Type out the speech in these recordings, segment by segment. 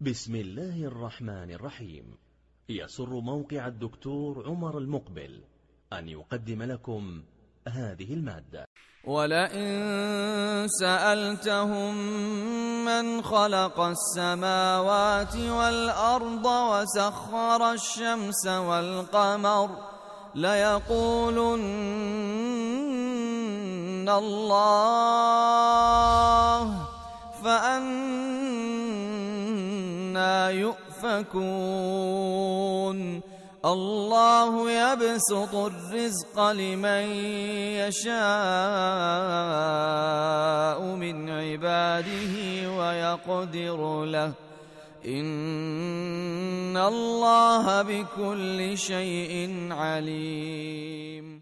بسم الله الرحمن الرحيم. يسر موقع الدكتور عمر المقبل أن يقدم لكم هذه المادة. ولئن سألتهم من خلق السماوات والأرض وسخر الشمس والقمر ليقولن الله فأنى يؤفكون. الله يبسط الرزق لمن يشاء من عباده ويقدر له إن الله بكل شيء عليم.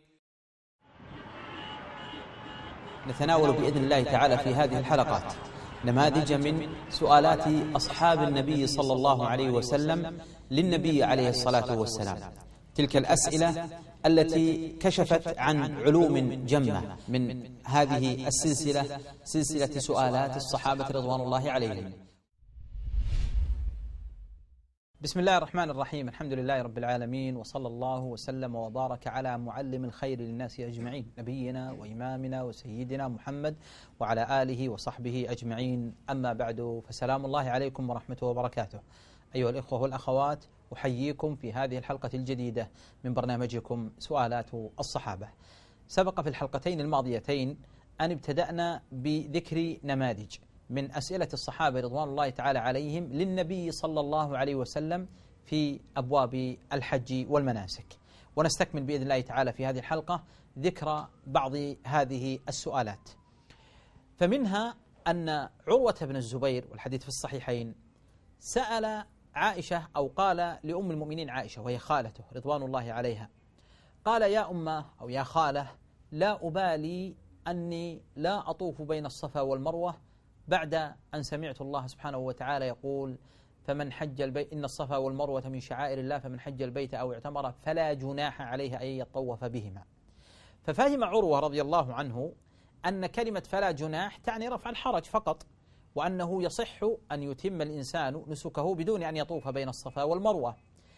نتناول بإذن الله تعالى في هذه الحلقات نماذج من سؤالات أصحاب النبي صلى الله عليه وسلم للنبي عليه الصلاة والسلام، تلك الأسئلة التي كشفت عن علوم جمة من هذه السلسلة، سلسلة سؤالات الصحابة رضوان الله عليهم. بسم الله الرحمن الرحيم، الحمد لله رب العالمين، وصلى الله وسلم وبارك على معلم الخير للناس أجمعين، نبينا وإمامنا وسيدنا محمد وعلى آله وصحبه أجمعين. أما بعد، فسلام الله عليكم ورحمته وبركاته. أيها الإخوة والأخوات، أحييكم في هذه الحلقة الجديدة من برنامجكم سؤالات الصحابة. سبق في الحلقتين الماضيتين أن ابتدأنا بذكر نماذج من أسئلة الصحابة رضوان الله تعالى عليهم للنبي صلى الله عليه وسلم في أبواب الحج والمناسك، ونستكمل بإذن الله تعالى في هذه الحلقة ذكر بعض هذه السؤالات. فمنها أن عروة بن الزبير، والحديث في الصحيحين، سأل عائشة أو قال لأم المؤمنين عائشة وهي خالته رضوان الله عليها، قال: يا أمه أو يا خالة، لا أبالي أني لا أطوف بين الصفا والمروة بعد أن سمعت الله سبحانه وتعالى يقول: فمن حج البيت إن الصفا والمروة من شعائر الله فمن حج البيت أو اعتمر فلا جناح عليه أن يطوف بهما. ففهم عروة رضي الله عنه أن كلمة فلا جناح تعني رفع الحرج فقط، وأنه يصح أن يتم الإنسان نسكه بدون أن يطوف بين الصفا والمروة.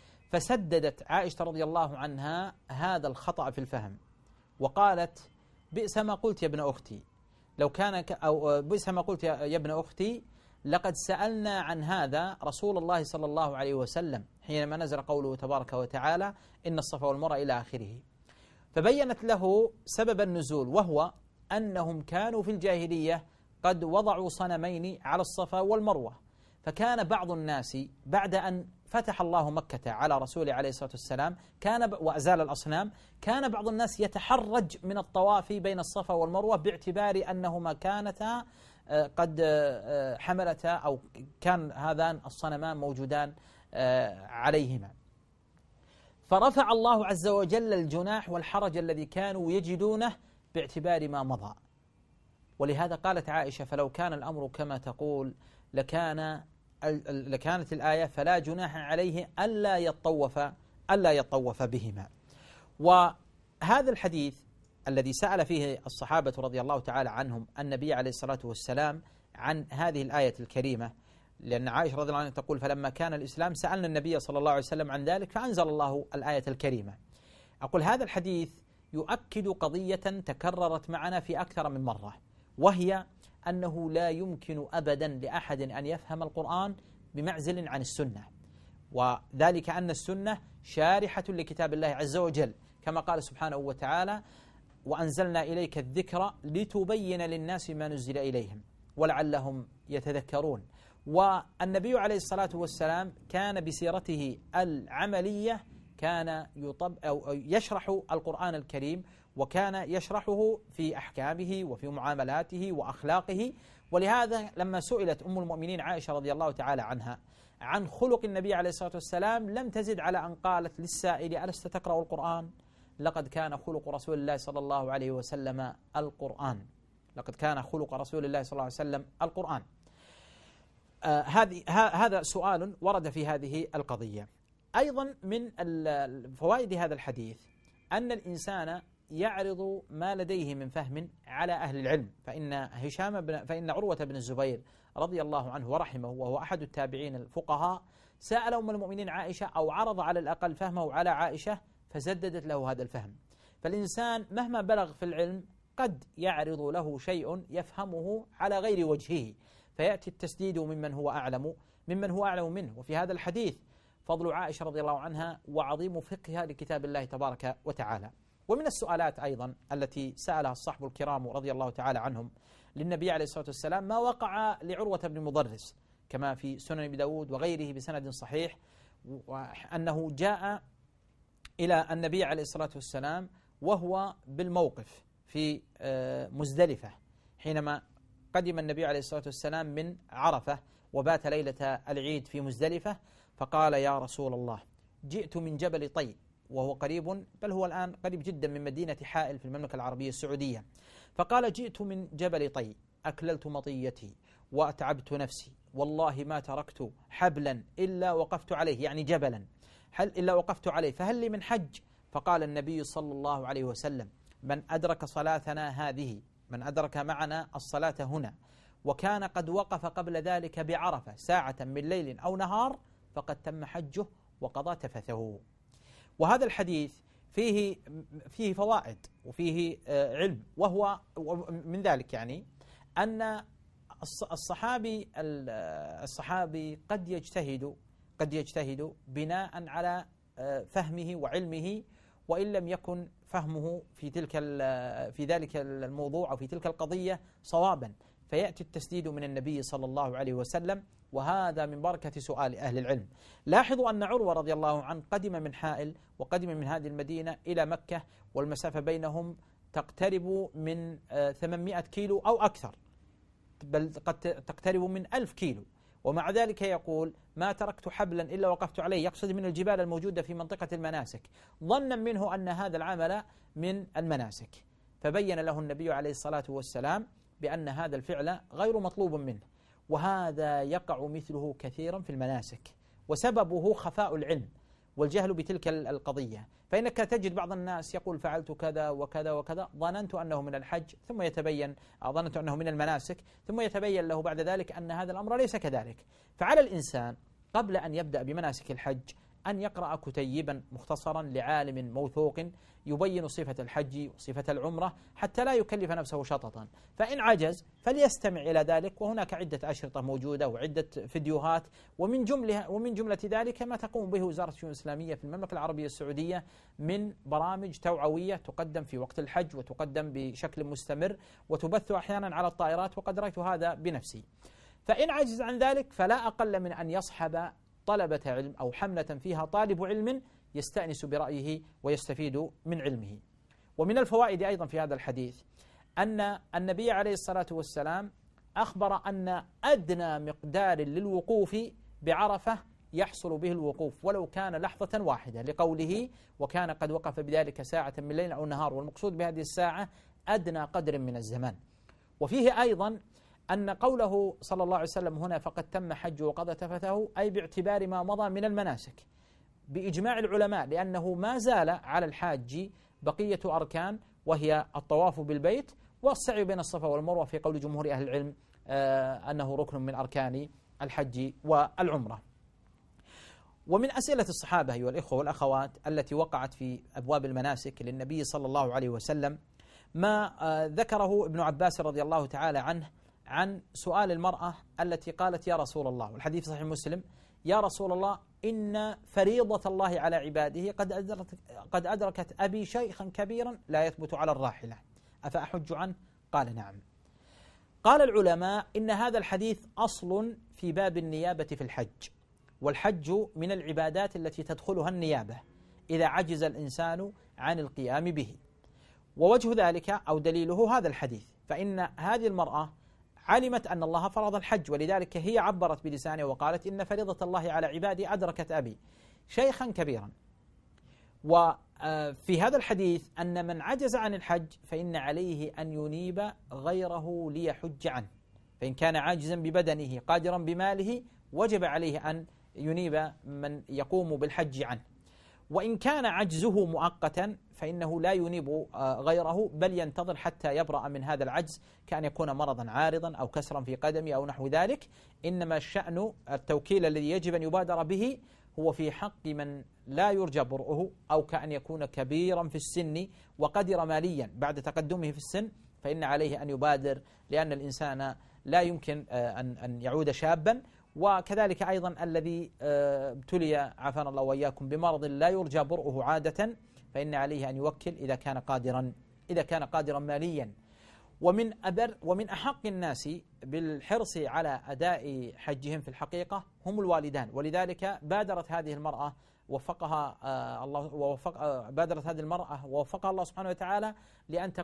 فسددت عائشة رضي الله عنها هذا الخطأ في الفهم، وقالت: بئس ما قلت يا ابن أختي، لو كان أو بئس ما قلت يا ابن أختي، لقد سألنا عن هذا رسول الله صلى الله عليه وسلم حينما نزل قوله تبارك وتعالى: إن الصفا والمروة إلى آخره. فبينت له سبب النزول، وهو أنهم كانوا في الجاهلية قد وضعوا صنمين على الصفا والمروة، فكان بعض الناس بعد أن فتح الله مكة على رسوله عليه الصلاة والسلام وأزال الأصنام، كان بعض الناس يتحرج من الطواف بين الصفا والمروة باعتبار أنهما كانتا قد حملتا أو كان هذان الصنمان موجودان عليهما. فرفع الله عز وجل الجناح والحرج الذي كانوا يجدونه باعتبار ما مضى. ولهذا قالت عائشة: فلو كان الأمر كما تقول لكانت الآية فلا جناح عليه ألا يطوف بهما. وهذا الحديث الذي سأل فيه الصحابة رضي الله تعالى عنهم النبي عليه الصلاة والسلام عن هذه الآية الكريمة، لأن عائشة رضي الله عنها تقول: فلما كان الإسلام سألنا النبي صلى الله عليه وسلم عن ذلك فأنزل الله الآية الكريمة. أقول هذا الحديث يؤكد قضية تكررت معنا في أكثر من مرة، وهي أنه لا يمكن أبدا لأحد أن يفهم القرآن بمعزل عن السنة، وذلك أن السنة شارحة لكتاب الله عز وجل، كما قال سبحانه وتعالى: وأنزلنا إليك الذكر لتبين للناس ما نزل إليهم ولعلهم يتذكرون. والنبي عليه الصلاة والسلام كان بسيرته العملية كان يشرح القرآن الكريم، وكان يشرحه في أحكامه وفي معاملاته وأخلاقه. ولهذا لما سئلت أم المؤمنين عائشة رضي الله تعالى عنها عن خلق النبي عليه الصلاة والسلام لم تزد على أن قالت للسائل: ألست تقرأ القرآن؟ لقد كان خلق رسول الله صلى الله عليه وسلم القرآن. لقد كان خلق رسول الله صلى الله عليه وسلم القرآن. هذا سؤال ورد في هذه القضية. أيضا من فوائد هذا الحديث أن الإنسان يعرض ما لديه من فهم على أهل العلم، فإن عروة بن الزبير رضي الله عنه ورحمه وهو أحد التابعين الفقهاء سأل أم المؤمنين عائشة أو عرض على الأقل فهمه على عائشة فزددت له هذا الفهم. فالإنسان مهما بلغ في العلم قد يعرض له شيء يفهمه على غير وجهه فيأتي التسديد ممن هو أعلم منه. وفي هذا الحديث فضل عائشة رضي الله عنها وعظيم فقهها لكتاب الله تبارك وتعالى. ومن السؤالات أيضا التي سألها الصحب الكرام رضي الله تعالى عنهم للنبي عليه الصلاة والسلام ما وقع لعروة بن مضرس كما في سنن أبي داود وغيره بسند صحيح، وأنه جاء إلى النبي عليه الصلاة والسلام وهو بالموقف في مزدلفة حينما قدم النبي عليه الصلاة والسلام من عرفة وبات ليلة العيد في مزدلفة، فقال يا رسول الله جئت من جبل طي، وهو قريب بل هو الآن قريب جدا من مدينة حائل في المملكة العربية السعودية. فقال جئت من جبل طي أكللت مطيتي وأتعبت نفسي والله ما تركت حبلا إلا وقفت عليه، يعني جبلا إلا وقفت عليه، فهل لي من حج؟ فقال النبي صلى الله عليه وسلم من أدرك صلاتنا هذه، من أدرك معنا الصلاة هنا وكان قد وقف قبل ذلك بعرفة ساعة من ليل أو نهار فقد تم حجه وقضى تفثه. وهذا الحديث فيه فوائد وفيه علم، وهو من ذلك يعني أن الصحابي قد يجتهد بناء على فهمه وعلمه، وإن لم يكن فهمه في ذلك الموضوع أو في تلك القضية صوابا، فيأتي التسديد من النبي صلى الله عليه وسلم، وهذا من بركة سؤال أهل العلم. لاحظوا أن عروة رضي الله عنه قدم من حائل وقدم من هذه المدينة إلى مكة، والمسافة بينهم تقترب من 800 كيلو أو أكثر، بل قد تقترب من 1000 كيلو، ومع ذلك يقول ما تركت حبلا إلا وقفت عليه، يقصد من الجبال الموجودة في منطقة المناسك، ظنا منه أن هذا العمل من المناسك، فبين له النبي عليه الصلاة والسلام بأن هذا الفعل غير مطلوب منه، وهذا يقع مثله كثيرا في المناسك، وسببه خفاء العلم والجهل بتلك القضية. فإنك تجد بعض الناس يقول فعلت كذا وكذا وكذا ظننت أنه من الحج، ثم يتبين ظننت أنه من المناسك، ثم يتبين له بعد ذلك أن هذا الأمر ليس كذلك. فعلى الإنسان قبل أن يبدأ بمناسك الحج أن يقرأ كتيبا مختصرا لعالم موثوق يبين صفة الحج وصفة العمرة حتى لا يكلف نفسه شططا، فإن عجز فليستمع إلى ذلك، وهناك عدة أشرطة موجودة وعدة فيديوهات، ومن جملة ذلك ما تقوم به وزارة الشؤون الإسلامية في المملكة العربية السعودية من برامج توعوية تقدم في وقت الحج وتقدم بشكل مستمر وتبث أحيانا على الطائرات، وقد رأيت هذا بنفسي. فإن عجز عن ذلك فلا أقل من أن يصحب طلبة علم أو حملة فيها طالب علم يستأنس برأيه ويستفيد من علمه. ومن الفوائد أيضا في هذا الحديث أن النبي عليه الصلاة والسلام أخبر أن أدنى مقدار للوقوف بعرفة يحصل به الوقوف ولو كان لحظة واحدة، لقوله وكان قد وقف بذلك ساعة من ليل أو نهار، والمقصود بهذه الساعة أدنى قدر من الزمان. وفيه أيضا أن قوله صلى الله عليه وسلم هنا فقد تم حج وقضى تفثه أي باعتبار ما مضى من المناسك بإجماع العلماء، لأنه ما زال على الحاج بقية أركان، وهي الطواف بالبيت والسعي بين الصفا والمروة في قول جمهور أهل العلم أنه ركن من أركان الحج والعمرة. ومن أسئلة الصحابة أيها الإخوة والأخوات التي وقعت في أبواب المناسك للنبي صلى الله عليه وسلم ما ذكره ابن عباس رضي الله تعالى عنه عن سؤال المرأة التي قالت يا رسول الله، والحديث صحيح مسلم، يا رسول الله إن فريضة الله على عباده قد أدركت أبي شيخا كبيرا لا يثبت على الراحلة أفأحج عنه؟ قال نعم. قال العلماء إن هذا الحديث أصل في باب النيابة في الحج، والحج من العبادات التي تدخلها النيابة إذا عجز الإنسان عن القيام به، ووجه ذلك أو دليله هذا الحديث، فإن هذه المرأة علمت أن الله فرض الحج، ولذلك هي عبرت بلسانها وقالت إن فريضة الله على عبادي أدركت أبي شيخا كبيرا. وفي هذا الحديث أن من عجز عن الحج فإن عليه أن ينيب غيره ليحج عنه، فإن كان عاجزا ببدنه قادرا بماله وجب عليه أن ينيب من يقوم بالحج عنه. وإن كان عجزه مؤقتا فإنه لا ينيب غيره، بل ينتظر حتى يبرأ من هذا العجز، كأن يكون مرضا عارضا أو كسرا في قدمه أو نحو ذلك. إنما الشأن التوكيل الذي يجب أن يبادر به هو في حق من لا يرجى برؤه، أو كأن يكون كبيرا في السن وقدر ماليا بعد تقدمه في السن، فإن عليه أن يبادر، لأن الإنسان لا يمكن أن يعود شابا. وكذلك أيضا الذي ابتلي عافانا الله وإياكم بمرض لا يرجى برؤه عادة، فإن عليه أن يوكل إذا كان قادرا ماليا. ومن أحق الناس بالحرص على أداء حجهم في الحقيقة هم الوالدان، ولذلك بادرت هذه المرأة ووفقها الله سبحانه وتعالى لأن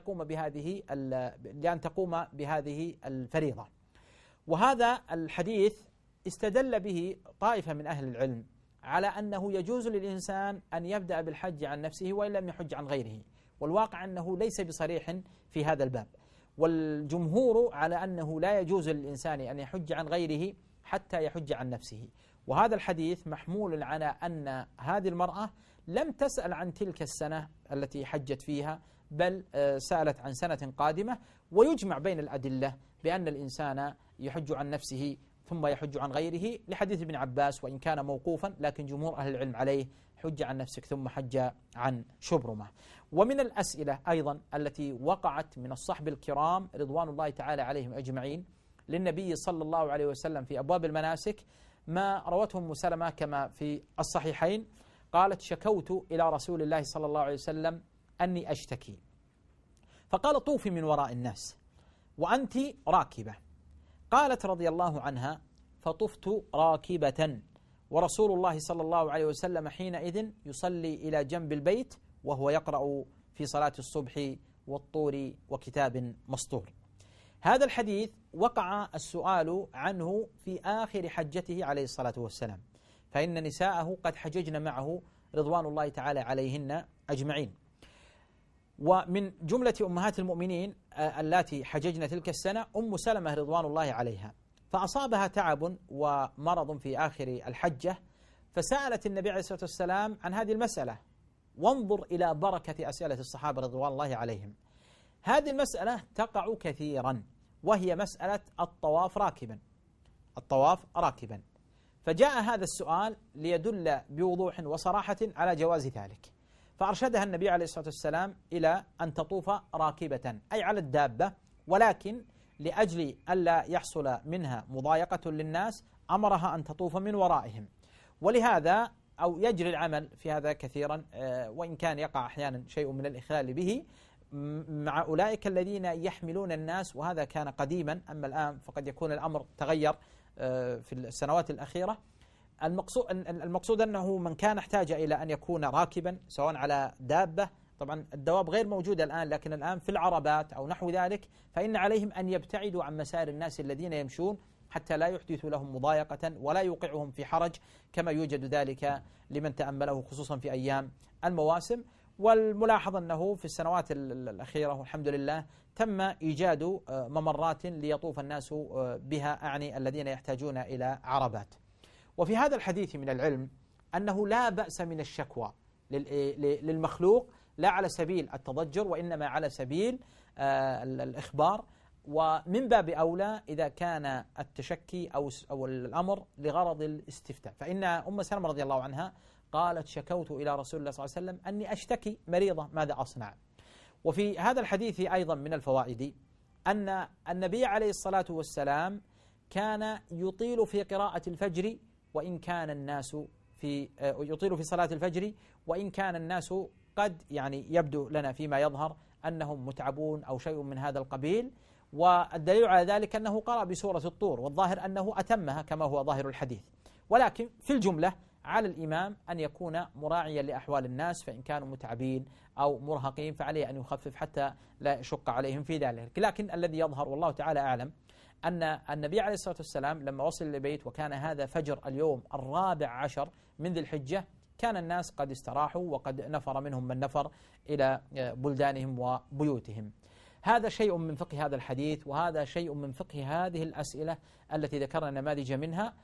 تقوم بهذه الفريضة. وهذا الحديث استدل به طائفة من أهل العلم على أنه يجوز للإنسان أن يبدأ بالحج عن نفسه وإن لم يحج عن غيره، والواقع أنه ليس بصريح في هذا الباب، والجمهور على أنه لا يجوز للإنسان أن يحج عن غيره حتى يحج عن نفسه. وهذا الحديث محمول على أن هذه المرأة لم تسأل عن تلك السنة التي حجت فيها، بل سألت عن سنة قادمة. ويجمع بين الأدلة بأن الإنسان يحج عن نفسه ثم يحج عن غيره، لحديث ابن عباس وإن كان موقوفا، لكن جمهور أهل العلم عليه حج عن نفسك ثم حج عن شبرمة. ومن الأسئلة أيضا التي وقعت من الصحب الكرام رضوان الله تعالى عليهم أجمعين للنبي صلى الله عليه وسلم في أبواب المناسك ما روته أم سلمة كما في الصحيحين، قالت: شكوت إلى رسول الله صلى الله عليه وسلم أني أشتكي، فقال: طوفي من وراء الناس وأنت راكبة. قالت رضي الله عنها: فطفت راكبة ورسول الله صلى الله عليه وسلم حينئذ يصلي إلى جنب البيت وهو يقرأ في صلاة الصبح والطور وكتاب مسطور. هذا الحديث وقع السؤال عنه في آخر حجته عليه الصلاة والسلام، فإن نساءه قد حججن معه رضوان الله تعالى عليهن أجمعين. ومن جملة أمهات المؤمنين اللاتي حججن تلك السنة أم سلمة رضوان الله عليها، فأصابها تعب ومرض في آخر الحجة، فسألت النبي عليه الصلاة والسلام عن هذه المسألة. وانظر إلى بركة أسئلة الصحابة رضوان الله عليهم. هذه المسألة تقع كثيرا، وهي مسألة الطواف راكبا. فجاء هذا السؤال ليدل بوضوح وصراحة على جواز ذلك، فأرشدها النبي عليه الصلاة والسلام إلى أن تطوف راكبة أي على الدابة، ولكن لأجل ألا يحصل منها مضايقة للناس أمرها أن تطوف من ورائهم. ولهذا أو يجري العمل في هذا كثيرا، وإن كان يقع أحيانا شيء من الإخلال به مع أولئك الذين يحملون الناس، وهذا كان قديما، أما الآن فقد يكون الأمر تغير في السنوات الأخيرة. المقصود أنه من كان احتاج إلى أن يكون راكبا سواء على دابة، طبعا الدواب غير موجودة الآن، لكن الآن في العربات أو نحو ذلك، فإن عليهم أن يبتعدوا عن مسار الناس الذين يمشون حتى لا يحدثوا لهم مضايقة ولا يوقعهم في حرج، كما يوجد ذلك لمن تأمله خصوصا في أيام المواسم. والملاحظ أنه في السنوات الأخيرة والحمد لله تم إيجاد ممرات ليطوف الناس بها، أعني الذين يحتاجون إلى عربات. وفي هذا الحديث من العلم أنه لا بأس من الشكوى للمخلوق، لا على سبيل التضجر وإنما على سبيل الإخبار، ومن باب أولى إذا كان التشكي أو الأمر لغرض الاستفتاء. فإن أم سلمة رضي الله عنها قالت: شكوت إلى رسول الله صلى الله عليه وسلم أني أشتكي مريضة ماذا أصنع. وفي هذا الحديث أيضا من الفوائد أن النبي عليه الصلاة والسلام كان يطيل في قراءة الفجر وإن كان الناس يطيل في صلاة الفجر، وإن كان الناس قد يبدو لنا فيما يظهر أنهم متعبون أو شيء من هذا القبيل. والدليل على ذلك أنه قرأ بسورة الطور، والظاهر أنه أتمها كما هو ظاهر الحديث. ولكن في الجملة على الإمام أن يكون مراعيا لأحوال الناس، فإن كانوا متعبين أو مرهقين فعليه أن يخفف حتى لا يشق عليهم في ذلك. لكن الذي يظهر والله تعالى أعلم أن النبي عليه الصلاة والسلام لما وصل للبيت وكان هذا فجر اليوم 14 من ذي الحجة، كان الناس قد استراحوا وقد نفر منهم من نفر إلى بلدانهم وبيوتهم. هذا شيء من فقه هذا الحديث، وهذا شيء من فقه هذه الأسئلة التي ذكرنا نماذج منها.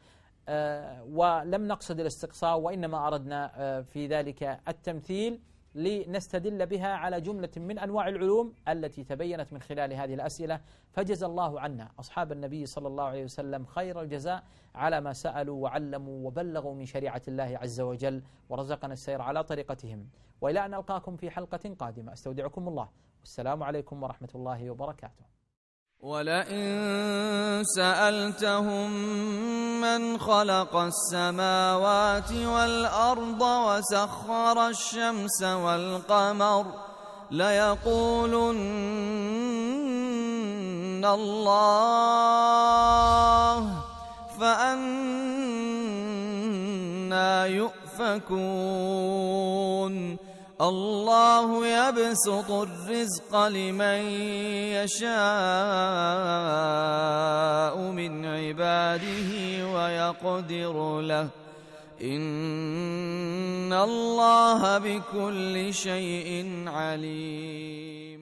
ولم نقصد الاستقصاء، وإنما أردنا في ذلك التمثيل لنستدل بها على جملة من أنواع العلوم التي تبينت من خلال هذه الأسئلة. فجزى الله عنا أصحاب النبي صلى الله عليه وسلم خير الجزاء على ما سألوا وعلموا وبلغوا من شريعة الله عز وجل، ورزقنا السير على طريقتهم. وإلى أن ألقاكم في حلقة قادمة أستودعكم الله، والسلام عليكم ورحمة الله وبركاته. ولئن سألتهم من خلق السماوات والأرض وسخر الشمس والقمر ليقولن الله، فأنى يؤفكون. الله يبسط الرزق لمن يشاء من عباده ويقدر له، إن الله بكل شيء عليم.